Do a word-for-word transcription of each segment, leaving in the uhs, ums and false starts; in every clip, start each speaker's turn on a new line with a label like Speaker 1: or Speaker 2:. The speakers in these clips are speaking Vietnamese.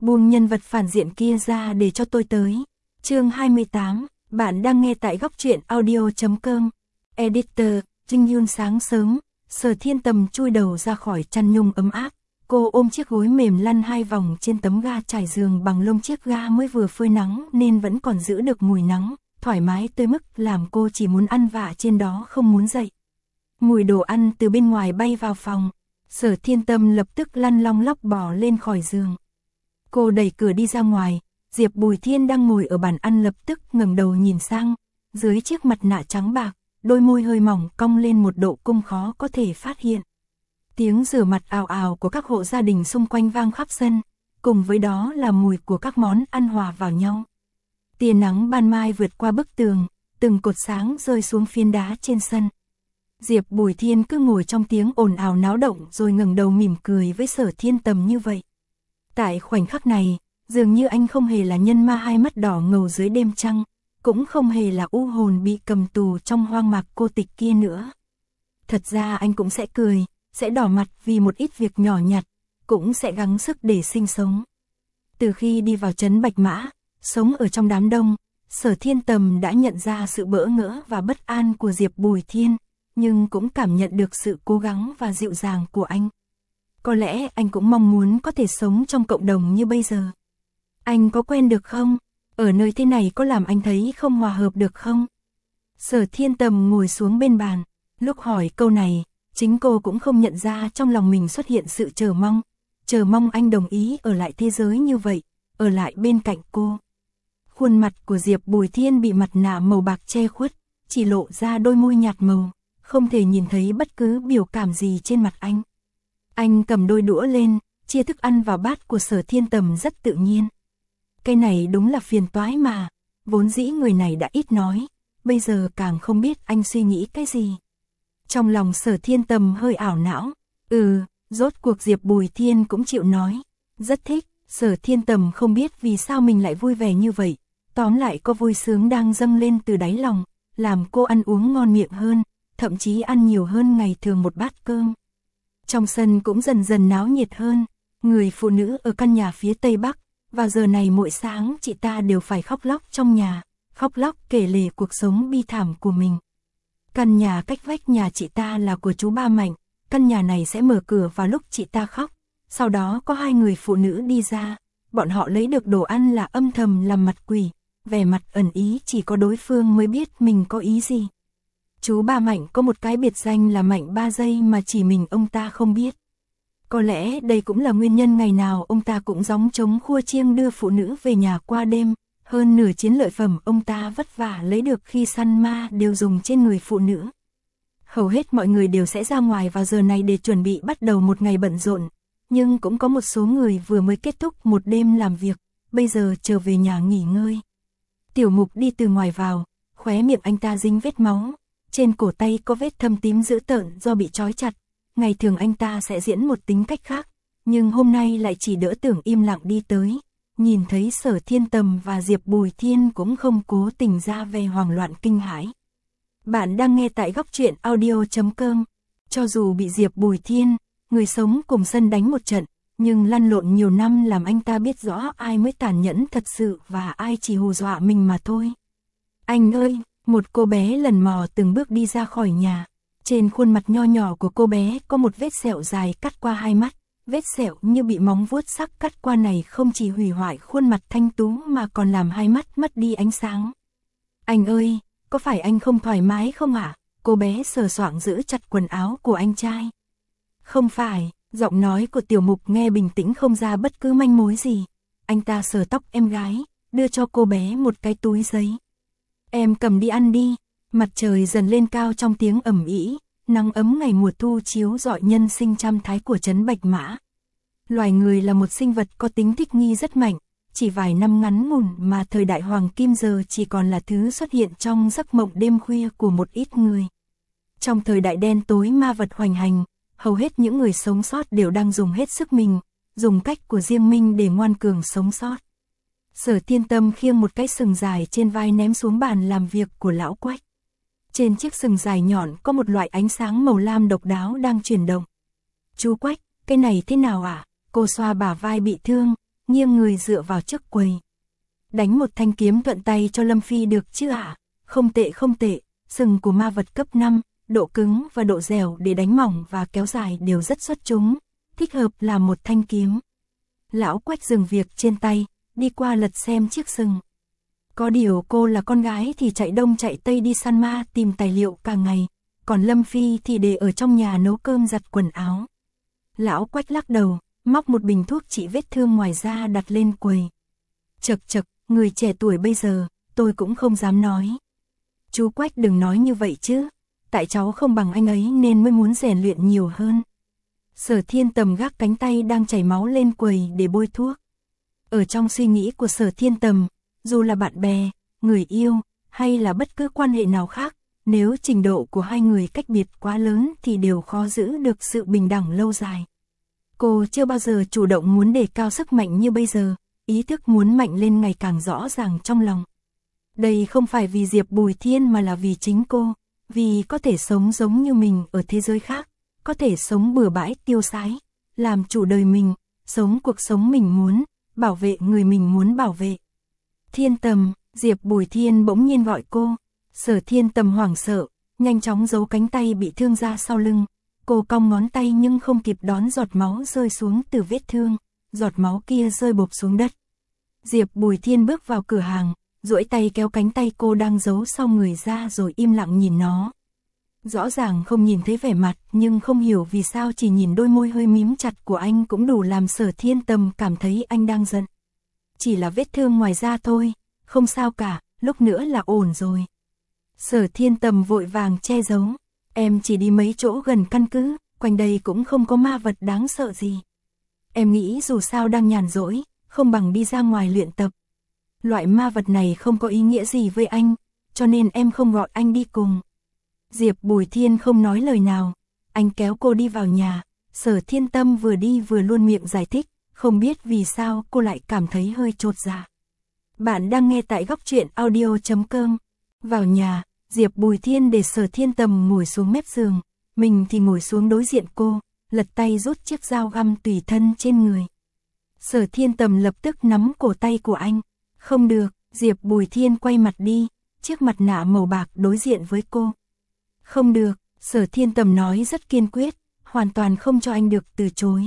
Speaker 1: buông nhân vật phản diện kia ra để cho tôi tới. Chương hai mươi tám, bạn đang nghe tại góc truyện audio chấm com. Editor, Trinh Yun. Sáng sớm, Sở Thiên Tầm chui đầu ra khỏi chăn nhung ấm áp. Cô ôm chiếc gối mềm lăn hai vòng trên tấm ga trải giường bằng lông, chiếc ga mới vừa phơi nắng nên vẫn còn giữ được mùi nắng, thoải mái tới mức làm cô chỉ muốn ăn vạ trên đó không muốn dậy. Mùi đồ ăn từ bên ngoài bay vào phòng, Sở Thiên Tâm lập tức lăn long lóc bò lên khỏi giường. Cô đẩy cửa đi ra ngoài, Diệp Bùi Thiên đang ngồi ở bàn ăn lập tức ngẩng đầu nhìn sang, dưới chiếc mặt nạ trắng bạc, đôi môi hơi mỏng cong lên một độ cung khó có thể phát hiện. Tiếng rửa mặt ào ào của các hộ gia đình xung quanh vang khắp sân, cùng với đó là mùi của các món ăn hòa vào nhau. Tia nắng ban mai vượt qua bức tường, từng cột sáng rơi xuống phiến đá trên sân. Diệp Bùi Thiên cứ ngồi trong tiếng ồn ào náo động rồi ngẩng đầu mỉm cười với Sở Thiên Tầm như vậy. Tại khoảnh khắc này, dường như anh không hề là nhân ma hai mắt đỏ ngầu dưới đêm trăng, cũng không hề là u hồn bị cầm tù trong hoang mạc cô tịch kia nữa. Thật ra anh cũng sẽ cười, sẽ đỏ mặt vì một ít việc nhỏ nhặt, cũng sẽ gắng sức để sinh sống. Từ khi đi vào trấn Bạch Mã, sống ở trong đám đông, Sở Thiên Tầm đã nhận ra sự bỡ ngỡ và bất an của Diệp Bùi Thiên, nhưng cũng cảm nhận được sự cố gắng và dịu dàng của anh. Có lẽ anh cũng mong muốn có thể sống trong cộng đồng như bây giờ. Anh có quen được không? Ở nơi thế này có làm anh thấy không hòa hợp được không? Sở Thiên Tầm ngồi xuống bên bàn, lúc hỏi câu này, chính cô cũng không nhận ra trong lòng mình xuất hiện sự chờ mong, chờ mong anh đồng ý ở lại thế giới như vậy, ở lại bên cạnh cô. Khuôn mặt của Diệp Bùi Thiên bị mặt nạ màu bạc che khuất, chỉ lộ ra đôi môi nhạt màu, không thể nhìn thấy bất cứ biểu cảm gì trên mặt anh. Anh cầm đôi đũa lên, chia thức ăn vào bát của Sở Thiên Tầm rất tự nhiên. Cái này đúng là phiền toái mà, vốn dĩ người này đã ít nói, bây giờ càng không biết anh suy nghĩ cái gì. Trong lòng Sở Thiên Tầm hơi ảo não, ừ, rốt cuộc Diệp Bùi Thiên cũng chịu nói, rất thích. Sở Thiên Tầm không biết vì sao mình lại vui vẻ như vậy, tóm lại có vui sướng đang dâng lên từ đáy lòng, làm cô ăn uống ngon miệng hơn, thậm chí ăn nhiều hơn ngày thường một bát cơm. Trong sân cũng dần dần náo nhiệt hơn, người phụ nữ ở căn nhà phía tây bắc, vào giờ này mỗi sáng chị ta đều phải khóc lóc trong nhà, khóc lóc kể lể cuộc sống bi thảm của mình. Căn nhà cách vách nhà chị ta là của chú Ba Mạnh, căn nhà này sẽ mở cửa vào lúc chị ta khóc, sau đó có hai người phụ nữ đi ra, bọn họ lấy được đồ ăn là âm thầm làm mặt quỷ, vẻ mặt ẩn ý chỉ có đối phương mới biết mình có ý gì. Chú Ba Mạnh có một cái biệt danh là Mạnh ba giây mà chỉ mình ông ta không biết. Có lẽ đây cũng là nguyên nhân ngày nào ông ta cũng gióng trống khua chiêng đưa phụ nữ về nhà qua đêm, hơn nửa chiến lợi phẩm ông ta vất vả lấy được khi săn ma đều dùng trên người phụ nữ. Hầu hết mọi người đều sẽ ra ngoài vào giờ này để chuẩn bị bắt đầu một ngày bận rộn, nhưng cũng có một số người vừa mới kết thúc một đêm làm việc, bây giờ trở về nhà nghỉ ngơi. Tiểu Mục đi từ ngoài vào, khóe miệng anh ta dính vết máu, trên cổ tay có vết thâm tím dữ tợn do bị trói chặt. Ngày thường anh ta sẽ diễn một tính cách khác, nhưng hôm nay lại chỉ đỡ tưởng im lặng đi tới, nhìn thấy Sở Thiên Tầm và Diệp Bùi Thiên cũng không cố tình ra vẻ hoảng loạn kinh hãi. Bạn đang nghe tại góc truyện audio chấm com. Cho dù bị Diệp Bùi Thiên, người sống cùng sân đánh một trận, nhưng lăn lộn nhiều năm làm anh ta biết rõ ai mới tàn nhẫn thật sự và ai chỉ hù dọa mình mà thôi. Anh ơi, một cô bé lần mò từng bước đi ra khỏi nhà. Trên khuôn mặt nho nhỏ của cô bé có một vết sẹo dài cắt qua hai mắt, vết sẹo như bị móng vuốt sắc cắt qua này không chỉ hủy hoại khuôn mặt thanh tú mà còn làm hai mắt mất đi ánh sáng. Anh ơi, có phải anh không thoải mái không ạ? À? Cô bé sờ soạng giữ chặt quần áo của anh trai. Không phải, giọng nói của Tiểu Mục nghe bình tĩnh không ra bất cứ manh mối gì. Anh ta sờ tóc em gái, đưa cho cô bé một cái túi giấy. Em cầm đi ăn đi. Mặt trời dần lên cao trong tiếng ầm ĩ, nắng ấm ngày mùa thu chiếu rọi nhân sinh trăm thái của trấn Bạch Mã. Loài người là một sinh vật có tính thích nghi rất mạnh, chỉ vài năm ngắn ngủn mà thời đại hoàng kim giờ chỉ còn là thứ xuất hiện trong giấc mộng đêm khuya của một ít người. Trong thời đại đen tối ma vật hoành hành, hầu hết những người sống sót đều đang dùng hết sức mình, dùng cách của riêng mình để ngoan cường sống sót. Sở Thiên Tâm khiêng một cái sừng dài trên vai ném xuống bàn làm việc của lão Quách. Trên chiếc sừng dài nhọn có một loại ánh sáng màu lam độc đáo đang chuyển động. Chú Quách, cái này thế nào ạ? À? Cô xoa bả vai bị thương, nghiêng người dựa vào trước quầy. Đánh một thanh kiếm thuận tay cho Lâm Phi được chứ ạ? À? Không tệ không tệ, sừng của ma vật cấp năm, độ cứng và độ dẻo để đánh mỏng và kéo dài đều rất xuất chúng, thích hợp làm một thanh kiếm. Lão Quách dừng việc trên tay, đi qua lật xem chiếc sừng. Có điều cô là con gái thì chạy đông chạy tây đi săn ma tìm tài liệu cả ngày, còn Lâm Phi thì để ở trong nhà nấu cơm giặt quần áo. Lão Quách lắc đầu, móc một bình thuốc trị vết thương ngoài da đặt lên quầy. Chật chật, người trẻ tuổi bây giờ, tôi cũng không dám nói. Chú Quách đừng nói như vậy chứ, tại cháu không bằng anh ấy nên mới muốn rèn luyện nhiều hơn. Sở Thiên Tầm gác cánh tay đang chảy máu lên quầy để bôi thuốc. Ở trong suy nghĩ của Sở Thiên Tầm, dù là bạn bè, người yêu, hay là bất cứ quan hệ nào khác, nếu trình độ của hai người cách biệt quá lớn thì đều khó giữ được sự bình đẳng lâu dài. Cô chưa bao giờ chủ động muốn đề cao sức mạnh như bây giờ, ý thức muốn mạnh lên ngày càng rõ ràng trong lòng. Đây không phải vì Diệp Bùi Thiên mà là vì chính cô, vì có thể sống giống như mình ở thế giới khác, có thể sống bừa bãi tiêu sái, làm chủ đời mình, sống cuộc sống mình muốn, bảo vệ người mình muốn bảo vệ. Thiên Tầm, Diệp Bùi Thiên bỗng nhiên gọi cô. Sở Thiên Tầm hoảng sợ, nhanh chóng giấu cánh tay bị thương ra sau lưng. Cô cong ngón tay nhưng không kịp đón giọt máu rơi xuống từ vết thương, giọt máu kia rơi bộp xuống đất. Diệp Bùi Thiên bước vào cửa hàng, duỗi tay kéo cánh tay cô đang giấu sau người ra rồi im lặng nhìn nó. Rõ ràng không nhìn thấy vẻ mặt nhưng không hiểu vì sao chỉ nhìn đôi môi hơi mím chặt của anh cũng đủ làm Sở Thiên Tầm cảm thấy anh đang giận. Chỉ là vết thương ngoài da thôi, không sao cả, lúc nữa là ổn rồi. Sở Thiên Tầm vội vàng che giấu, em chỉ đi mấy chỗ gần căn cứ, quanh đây cũng không có ma vật đáng sợ gì. Em nghĩ dù sao đang nhàn rỗi, không bằng đi ra ngoài luyện tập. Loại ma vật này không có ý nghĩa gì với anh, cho nên em không gọi anh đi cùng. Diệp Bùi Thiên không nói lời nào, anh kéo cô đi vào nhà. Sở Thiên Tâm vừa đi vừa luôn miệng giải thích, không biết vì sao cô lại cảm thấy hơi chột dạ. Bạn đang nghe tại góc truyện audio chấm com. Vào nhà, Diệp Bùi Thiên để Sở Thiên Tầm ngồi xuống mép giường, mình thì ngồi xuống đối diện cô, lật tay rút chiếc dao găm tùy thân trên người. Sở Thiên Tầm lập tức nắm cổ tay của anh. Không được, Diệp Bùi Thiên quay mặt đi, chiếc mặt nạ màu bạc đối diện với cô. Không được, Sở Thiên Tầm nói rất kiên quyết, hoàn toàn không cho anh được từ chối.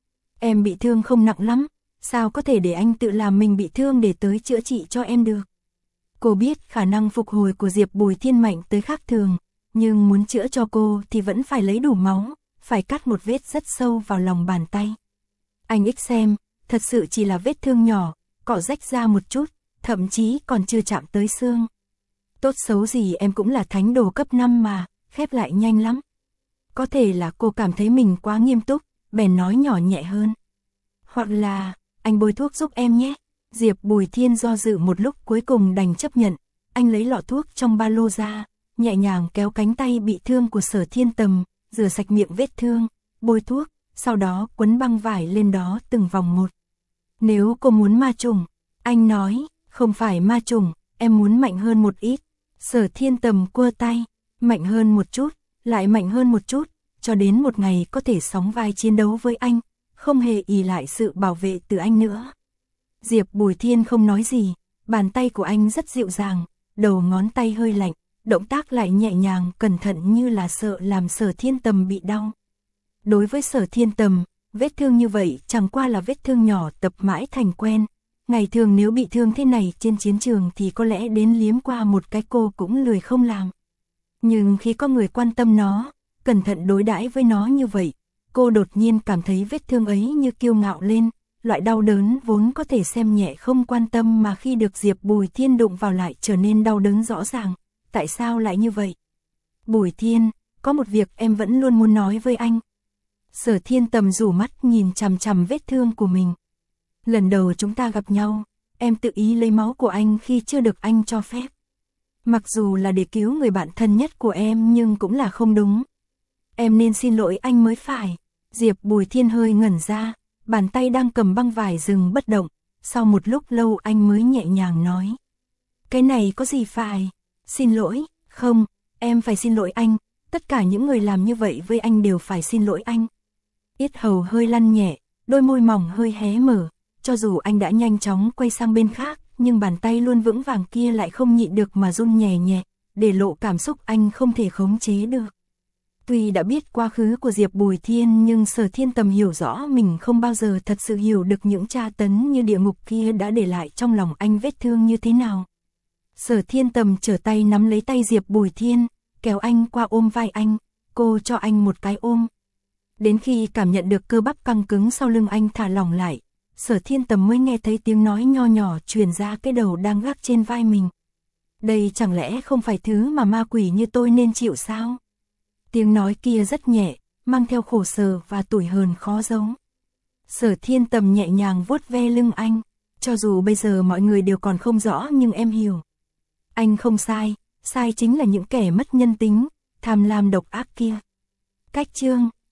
Speaker 1: Em bị thương không nặng lắm, sao có thể để anh tự làm mình bị thương để tới chữa trị cho em được. Cô biết khả năng phục hồi của Diệp Bùi Thiên mạnh tới khác thường, nhưng muốn chữa cho cô thì vẫn phải lấy đủ máu, phải cắt một vết rất sâu vào lòng bàn tay. Anh ích xem, thật sự chỉ là vết thương nhỏ, cọ rách ra một chút, thậm chí còn chưa chạm tới xương. Tốt xấu gì em cũng là thánh đồ cấp năm mà, khép lại nhanh lắm. Có thể là cô cảm thấy mình quá nghiêm túc, bèn nói nhỏ nhẹ hơn. Hoặc là, anh bôi thuốc giúp em nhé. Diệp Bùi Thiên do dự một lúc cuối cùng đành chấp nhận. Anh lấy lọ thuốc trong ba lô ra, nhẹ nhàng kéo cánh tay bị thương của Sở Thiên Tầm, rửa sạch miệng vết thương, bôi thuốc, sau đó quấn băng vải lên đó từng vòng một. Nếu cô muốn ma trùng, anh nói, không phải ma trùng, em muốn mạnh hơn một ít. Sở Thiên Tầm quơ tay, mạnh hơn một chút, lại mạnh hơn một chút, cho đến một ngày có thể sóng vai chiến đấu với anh, không hề ỷ lại sự bảo vệ từ anh nữa. Diệp Bùi Thiên không nói gì, bàn tay của anh rất dịu dàng, đầu ngón tay hơi lạnh, động tác lại nhẹ nhàng cẩn thận như là sợ làm Sở Thiên Tầm bị đau. Đối với Sở Thiên Tầm, vết thương như vậy chẳng qua là vết thương nhỏ tập mãi thành quen. Ngày thường nếu bị thương thế này trên chiến trường thì có lẽ đến liếm qua một cái cô cũng lười không làm. Nhưng khi có người quan tâm nó, cẩn thận đối đãi với nó như vậy, cô đột nhiên cảm thấy vết thương ấy như kiêu ngạo lên, loại đau đớn vốn có thể xem nhẹ không quan tâm mà khi được Diệp Bùi Thiên đụng vào lại trở nên đau đớn rõ ràng. Tại sao lại như vậy? Bùi Thiên, có một việc em vẫn luôn muốn nói với anh. Sở Thiên Tầm rủ mắt nhìn chằm chằm vết thương của mình. Lần đầu chúng ta gặp nhau, em tự ý lấy máu của anh khi chưa được anh cho phép. Mặc dù là để cứu người bạn thân nhất của em nhưng cũng là không đúng. Em nên xin lỗi anh mới phải. Diệp Bùi Thiên hơi ngẩn ra, bàn tay đang cầm băng vải dừng bất động. Sau một lúc lâu anh mới nhẹ nhàng nói. Cái này có gì phải? Xin lỗi, không, em phải xin lỗi anh. Tất cả những người làm như vậy với anh đều phải xin lỗi anh. Yết hầu hơi lăn nhẹ, đôi môi mỏng hơi hé mở. cho dù anh đã nhanh chóng quay sang bên khác, nhưng bàn tay luôn vững vàng kia lại không nhịn được mà run nhẹ nhẹ, để lộ cảm xúc anh không thể khống chế được. Tuy đã biết quá khứ của Diệp Bùi Thiên nhưng Sở Thiên Tầm hiểu rõ mình không bao giờ thật sự hiểu được những tra tấn như địa ngục kia đã để lại trong lòng anh vết thương như thế nào. Sở Thiên Tầm trở tay nắm lấy tay Diệp Bùi Thiên, kéo anh qua ôm vai anh, cô cho anh một cái ôm. Đến khi cảm nhận được cơ bắp căng cứng sau lưng anh thả lỏng lại, Sở Thiên Tầm mới nghe thấy tiếng nói nho nhỏ truyền ra cái đầu đang gác trên vai mình. Đây chẳng lẽ không phải thứ mà ma quỷ như tôi nên chịu sao? Tiếng nói kia rất nhẹ, mang theo khổ sở và tủi hờn khó giấu. Sở Thiên Tầm nhẹ nhàng vuốt ve lưng anh, cho dù bây giờ mọi người đều còn không rõ nhưng em hiểu. Anh không sai, sai chính là những kẻ mất nhân tính, tham lam độc ác kia. Cách chương